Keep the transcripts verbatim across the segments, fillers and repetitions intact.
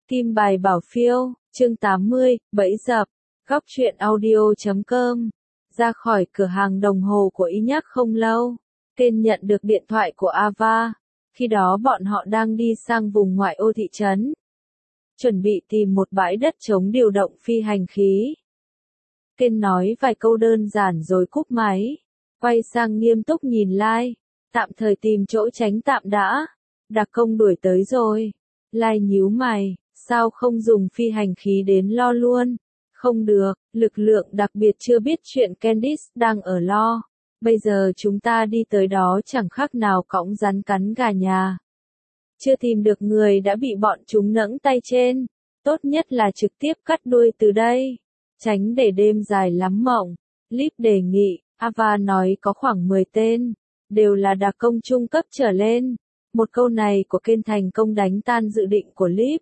Kim bài bảo phiêu, chương tám mươi, bẫy dập, góc truyện audio chấm com. Ra khỏi cửa hàng đồng hồ của Y Nhắc không lâu, Ken nhận được điện thoại của Ava. Khi đó bọn họ đang đi sang vùng ngoại ô thị trấn, chuẩn bị tìm một bãi đất trống điều động phi hành khí. Ken nói vài câu đơn giản rồi cúp máy, quay sang nghiêm túc nhìn Lai, tạm thời tìm chỗ tránh tạm đã. Đặc công đuổi tới rồi. Lai nhíu mày, sao không dùng phi hành khí đến Lo luôn? Không được, lực lượng đặc biệt chưa biết chuyện Candice đang ở Lo. Bây giờ chúng ta đi tới đó chẳng khác nào cõng rắn cắn gà nhà. Chưa tìm được người đã bị bọn chúng nẫng tay trên. Tốt nhất là trực tiếp cắt đuôi từ đây, tránh để đêm dài lắm mộng. Lip đề nghị, Ava nói có khoảng mười tên, đều là đặc công trung cấp trở lên. Một câu này của Ken thành công đánh tan dự định của Lip.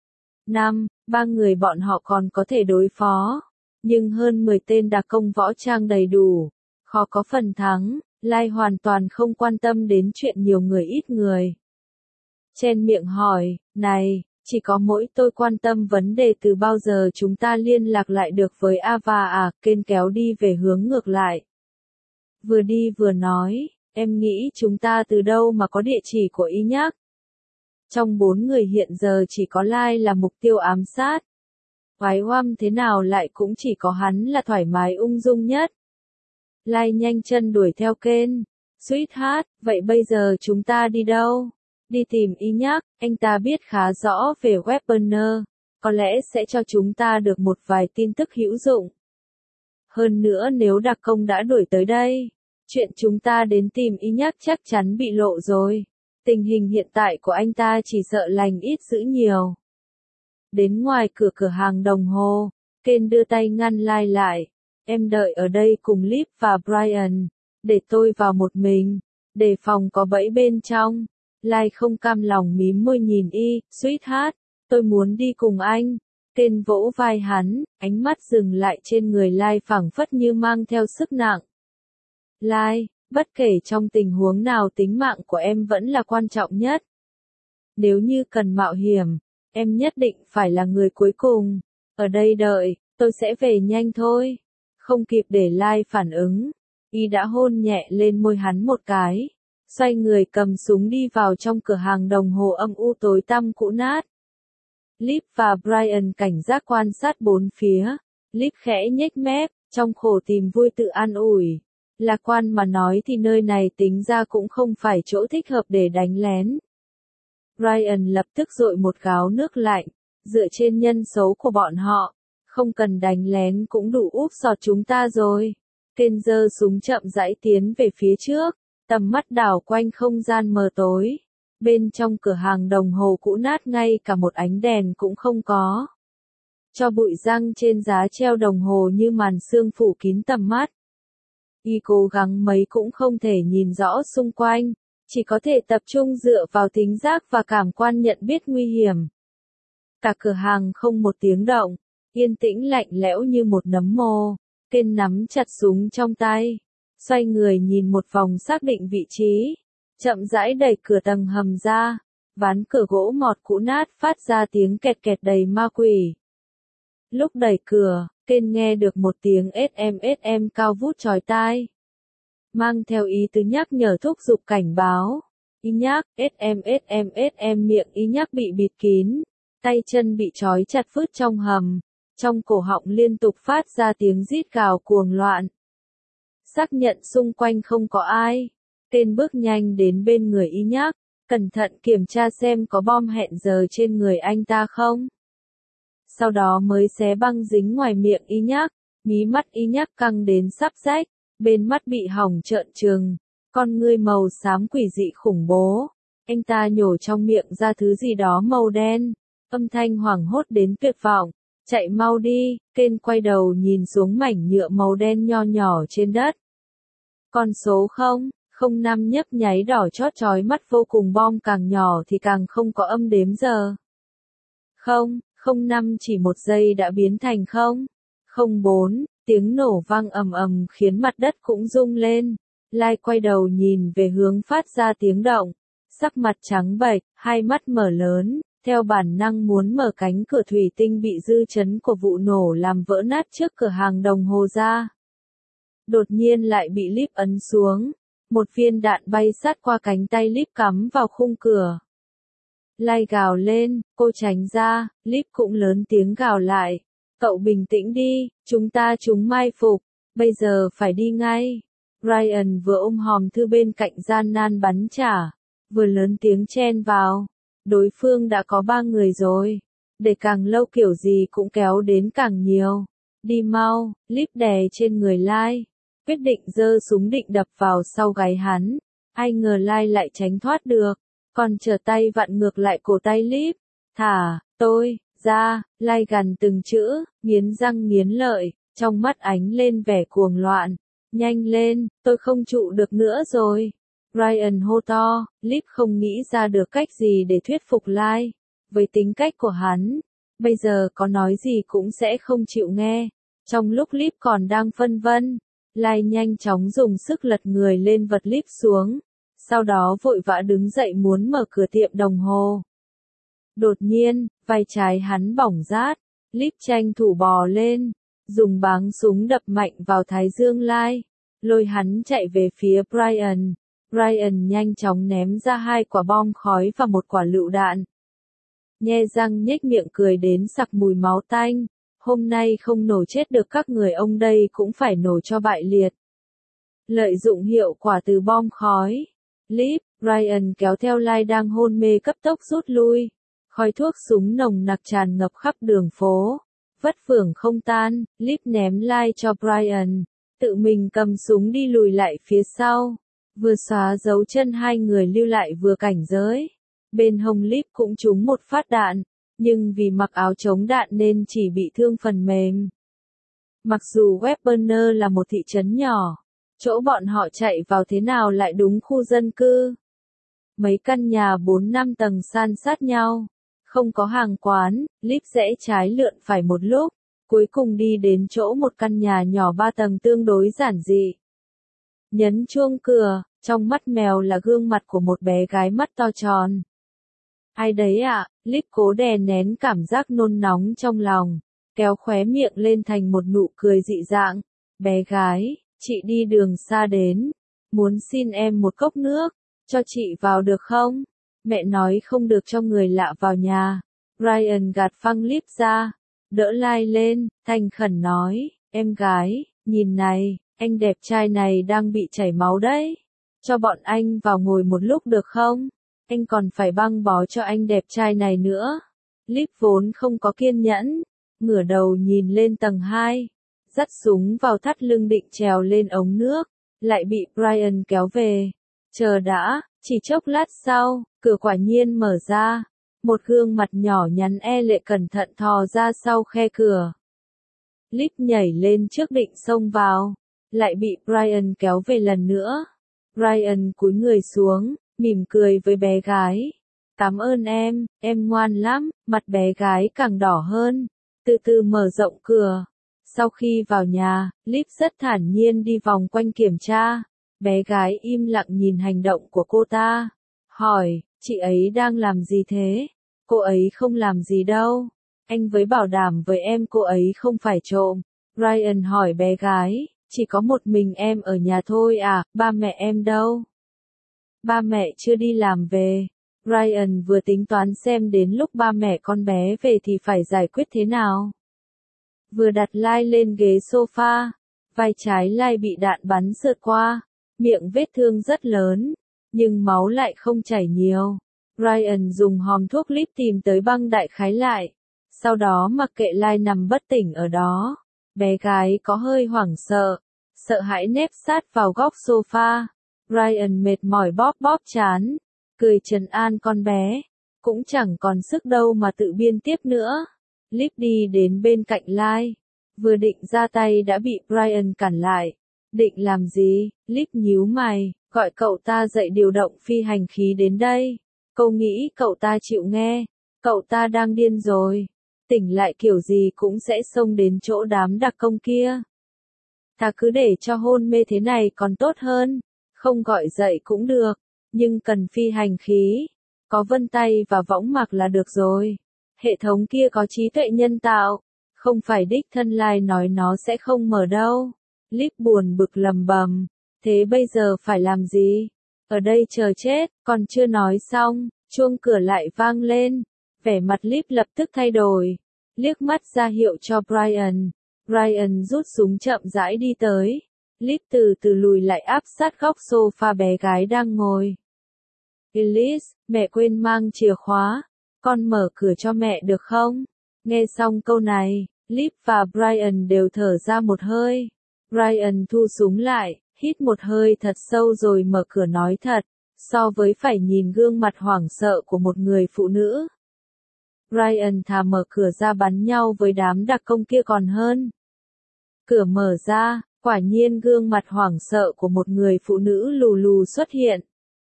Năm, ba người bọn họ còn có thể đối phó, nhưng hơn mười tên đặc công võ trang đầy đủ, khó có phần thắng. Lai hoàn toàn không quan tâm đến chuyện nhiều người ít người. Chen miệng hỏi, này, chỉ có mỗi tôi quan tâm vấn đề từ bao giờ chúng ta liên lạc lại được với Ava à? Ken kéo đi về hướng ngược lại. Vừa đi vừa nói, em nghĩ chúng ta từ đâu mà có địa chỉ của Y Nhắc? Trong bốn người hiện giờ chỉ có Lai là mục tiêu ám sát. Quái oăm thế nào lại cũng chỉ có hắn là thoải mái ung dung nhất. Lai nhanh chân đuổi theo Ken. Sweetheart, vậy bây giờ chúng ta đi đâu? Đi tìm Y Nhắc, anh ta biết khá rõ về Weaponer, có lẽ sẽ cho chúng ta được một vài tin tức hữu dụng. Hơn nữa nếu đặc công đã đuổi tới đây, chuyện chúng ta đến tìm Y Nhắc chắc chắn bị lộ rồi. Tình hình hiện tại của anh ta chỉ sợ lành ít dữ nhiều. Đến ngoài cửa cửa hàng đồng hồ, Ken đưa tay ngăn Lai lại. Em đợi ở đây cùng Lip và Brian, để tôi vào một mình, đề phòng có bẫy bên trong. Lai không cam lòng mím môi nhìn y, Sweetheart, tôi muốn đi cùng anh. Ken vỗ vai hắn, ánh mắt dừng lại trên người Lai phảng phất như mang theo sức nặng. Lai, bất kể trong tình huống nào tính mạng của em vẫn là quan trọng nhất. Nếu như cần mạo hiểm, em nhất định phải là người cuối cùng. Ở đây đợi, tôi sẽ về nhanh thôi. Không kịp để Lai phản ứng, y đã hôn nhẹ lên môi hắn một cái, xoay người cầm súng đi vào trong cửa hàng đồng hồ âm u tối tăm cũ nát. Lip và Brian cảnh giác quan sát bốn phía. Lip khẽ nhếch mép, trong khổ tìm vui tự an ủi. Lạc quan mà nói thì nơi này tính ra cũng không phải chỗ thích hợp để đánh lén. Brian lập tức dội một gáo nước lạnh, dựa trên nhân số của bọn họ, không cần đánh lén cũng đủ úp sọt chúng ta rồi. Ken giơ súng chậm rãi tiến về phía trước, tầm mắt đảo quanh không gian mờ tối. Bên trong cửa hàng đồng hồ cũ nát ngay cả một ánh đèn cũng không có. Cho bụi răng trên giá treo đồng hồ như màn sương phủ kín tầm mắt. Y cố gắng mấy cũng không thể nhìn rõ xung quanh, chỉ có thể tập trung dựa vào thính giác và cảm quan nhận biết nguy hiểm. Cả cửa hàng không một tiếng động, yên tĩnh lạnh lẽo như một nấm mồ. Ken nắm chặt súng trong tay, xoay người nhìn một vòng xác định vị trí, chậm rãi đẩy cửa tầng hầm ra, ván cửa gỗ mọt cũ nát phát ra tiếng kẹt kẹt đầy ma quỷ. Lúc đẩy cửa, Ken nghe được một tiếng ét em ét em cao vút chói tai, mang theo ý tứ nhắc nhở thúc giục cảnh báo. Y Nhắc, ét em ét em ét em miệng Y Nhắc bị bịt kín, tay chân bị trói chặt vứt trong hầm, trong cổ họng liên tục phát ra tiếng rít gào cuồng loạn. Xác nhận xung quanh không có ai, Ken bước nhanh đến bên người Y Nhắc, cẩn thận kiểm tra xem có bom hẹn giờ trên người anh ta không. Sau đó mới xé băng dính ngoài miệng Y Nhắc, mí mắt Y Nhắc căng đến sắp rách, bên mắt bị hỏng trợn trừng, con ngươi màu xám quỷ dị khủng bố. Anh ta nhổ trong miệng ra thứ gì đó màu đen, âm thanh hoảng hốt đến tuyệt vọng, chạy mau đi. Ken quay đầu nhìn xuống mảnh nhựa màu đen nho nhỏ trên đất. Con số không, không năm nhấp nháy đỏ chót chói mắt vô cùng, bom càng nhỏ thì càng không có âm đếm giờ. Không, không năm chỉ một giây đã biến thành không, không bốn, tiếng nổ vang ầm ầm khiến mặt đất cũng rung lên. Lai quay đầu nhìn về hướng phát ra tiếng động, sắc mặt trắng bệch, hai mắt mở lớn, theo bản năng muốn mở cánh cửa thủy tinh bị dư chấn của vụ nổ làm vỡ nát trước cửa hàng đồng hồ ra. Đột nhiên lại bị Líp ấn xuống. Một viên đạn bay sát qua cánh tay Líp cắm vào khung cửa. Lai gào lên, cô tránh ra, Líp cũng lớn tiếng gào lại. Cậu bình tĩnh đi, chúng ta chúng mai phục, bây giờ phải đi ngay. Ryan vừa ôm hòm thư bên cạnh gian nan bắn trả, vừa lớn tiếng chen vào. Đối phương đã có ba người rồi. Để càng lâu kiểu gì cũng kéo đến càng nhiều. Đi mau, Líp đè trên người Lai. Quyết định giơ súng định đập vào sau gáy hắn. Ai ngờ Lai lại tránh thoát được. Còn trở tay vặn ngược lại cổ tay Líp. Thả, tôi, ra, Lai gằn từng chữ, nghiến răng nghiến lợi, trong mắt ánh lên vẻ cuồng loạn. Nhanh lên, tôi không trụ được nữa rồi. Ryan hô to, Líp không nghĩ ra được cách gì để thuyết phục Lai. Với tính cách của hắn, bây giờ có nói gì cũng sẽ không chịu nghe. Trong lúc Líp còn đang phân vân, Lai nhanh chóng dùng sức lật người lên vật Líp xuống. Sau đó vội vã đứng dậy muốn mở cửa tiệm đồng hồ. Đột nhiên, vai trái hắn bỏng rát. Líp tranh thủ bò lên, dùng báng súng đập mạnh vào thái dương Lai, lôi hắn chạy về phía Brian. Brian nhanh chóng ném ra hai quả bom khói và một quả lựu đạn. Nhe răng nhếch miệng cười đến sặc mùi máu tanh. Hôm nay không nổ chết được các người ông đây cũng phải nổ cho bại liệt. Lợi dụng hiệu quả từ bom khói. Líp, Brian kéo theo Lai đang hôn mê cấp tốc rút lui. Khói thuốc súng nồng nặc tràn ngập khắp đường phố. Vất vưởng không tan, Líp ném Lai cho Brian. Tự mình cầm súng đi lùi lại phía sau. Vừa xóa dấu chân hai người lưu lại vừa cảnh giới. Bên hông Líp cũng trúng một phát đạn. Nhưng vì mặc áo chống đạn nên chỉ bị thương phần mềm. Mặc dù Weberner là một thị trấn nhỏ, chỗ bọn họ chạy vào thế nào lại đúng khu dân cư. Mấy căn nhà bốn năm tầng san sát nhau, không có hàng quán, Líp rẽ trái lượn phải một lúc, cuối cùng đi đến chỗ một căn nhà nhỏ ba tầng tương đối giản dị. Nhấn chuông cửa, trong mắt mèo là gương mặt của một bé gái mắt to tròn. Ai đấy ạ, à? Líp cố đè nén cảm giác nôn nóng trong lòng, kéo khóe miệng lên thành một nụ cười dị dạng. Bé gái, chị đi đường xa đến, muốn xin em một cốc nước, cho chị vào được không? Mẹ nói không được cho người lạ vào nhà. Ryan gạt phăng Líp ra, đỡ Lai lên, thành khẩn nói, em gái, nhìn này, anh đẹp trai này đang bị chảy máu đấy. Cho bọn anh vào ngồi một lúc được không? Anh còn phải băng bó cho anh đẹp trai này nữa. Líp vốn không có kiên nhẫn, ngửa đầu nhìn lên tầng hai, dắt súng vào thắt lưng định trèo lên ống nước, lại bị Brian kéo về. Chờ đã, chỉ chốc lát sau, cửa quả nhiên mở ra, một gương mặt nhỏ nhắn e lệ cẩn thận thò ra sau khe cửa. Líp nhảy lên trước định xông vào, lại bị Brian kéo về lần nữa. Brian cúi người xuống, mỉm cười với bé gái. Cảm ơn em, em ngoan lắm, mặt bé gái càng đỏ hơn, từ từ mở rộng cửa. Sau khi vào nhà, Líp rất thản nhiên đi vòng quanh kiểm tra. Bé gái im lặng nhìn hành động của cô ta. Hỏi, chị ấy đang làm gì thế? Cô ấy không làm gì đâu. Anh với bảo đảm với em cô ấy không phải trộm. Ryan hỏi bé gái, chỉ có một mình em ở nhà thôi à, ba mẹ em đâu? Ba mẹ chưa đi làm về. Ryan vừa tính toán xem đến lúc ba mẹ con bé về thì phải giải quyết thế nào. Vừa đặt Lai lên ghế sofa, vai trái Lai bị đạn bắn sượt qua, miệng vết thương rất lớn, nhưng máu lại không chảy nhiều. Ryan dùng hòm thuốc Líp tìm tới băng đại khái lại, sau đó mặc kệ Lai nằm bất tỉnh ở đó. Bé gái có hơi hoảng sợ, sợ hãi nép sát vào góc sofa. Ryan mệt mỏi bóp bóp trán, cười trấn an con bé, cũng chẳng còn sức đâu mà tự biên tiếp nữa. Líp đi đến bên cạnh Lai, vừa định ra tay đã bị Brian cản lại. Định làm gì? Líp nhíu mày, gọi cậu ta dậy điều động phi hành khí đến đây. Cô nghĩ cậu ta chịu nghe, cậu ta đang điên rồi. Tỉnh lại kiểu gì cũng sẽ xông đến chỗ đám đặc công kia. Thà cứ để cho hôn mê thế này còn tốt hơn, không gọi dậy cũng được, nhưng cần phi hành khí. Có vân tay và võng mạc là được rồi. Hệ thống kia có trí tuệ nhân tạo. Không phải đích thân Lai nói nó sẽ không mở đâu. Líp buồn bực lầm bầm. Thế bây giờ phải làm gì? Ở đây chờ chết, còn chưa nói xong, chuông cửa lại vang lên. Vẻ mặt Líp lập tức thay đổi. Liếc mắt ra hiệu cho Brian. Brian rút súng chậm rãi đi tới. Líp từ từ lùi lại áp sát góc sofa bé gái đang ngồi. Elise, mẹ quên mang chìa khóa. Con mở cửa cho mẹ được không? Nghe xong câu này, Líp và Brian đều thở ra một hơi. Brian thu súng lại, hít một hơi thật sâu rồi mở cửa nói thật, so với phải nhìn gương mặt hoảng sợ của một người phụ nữ. Brian thà mở cửa ra bắn nhau với đám đặc công kia còn hơn. Cửa mở ra, quả nhiên gương mặt hoảng sợ của một người phụ nữ lù lù xuất hiện.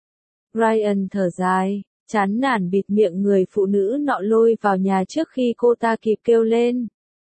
Brian thở dài, chán nản bịt miệng người phụ nữ nọ lôi vào nhà trước khi cô ta kịp kêu lên.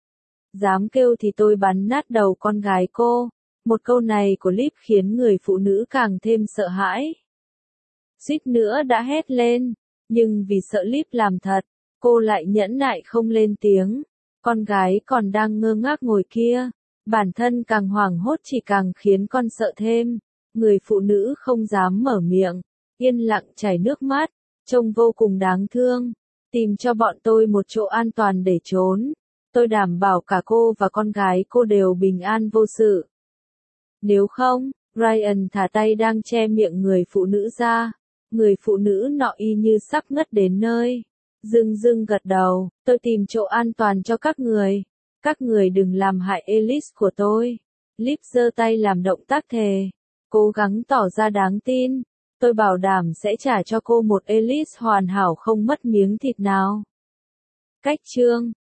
Dám kêu thì tôi bắn nát đầu con gái cô. Một câu này của Líp khiến người phụ nữ càng thêm sợ hãi. Suýt nữa đã hét lên, nhưng vì sợ Líp làm thật, cô lại nhẫn nại không lên tiếng. Con gái còn đang ngơ ngác ngồi kia, bản thân càng hoảng hốt chỉ càng khiến con sợ thêm. Người phụ nữ không dám mở miệng, yên lặng chảy nước mắt, trông vô cùng đáng thương. Tìm cho bọn tôi một chỗ an toàn để trốn. Tôi đảm bảo cả cô và con gái cô đều bình an vô sự. Nếu không, Ryan thả tay đang che miệng người phụ nữ ra. Người phụ nữ nọ y như sắp ngất đến nơi. Dưng dưng gật đầu, tôi tìm chỗ an toàn cho các người. Các người đừng làm hại Elise của tôi. Líp giơ tay làm động tác thề. Cố gắng tỏ ra đáng tin. Tôi bảo đảm sẽ trả cho cô một Elise hoàn hảo không mất miếng thịt nào. Cách chương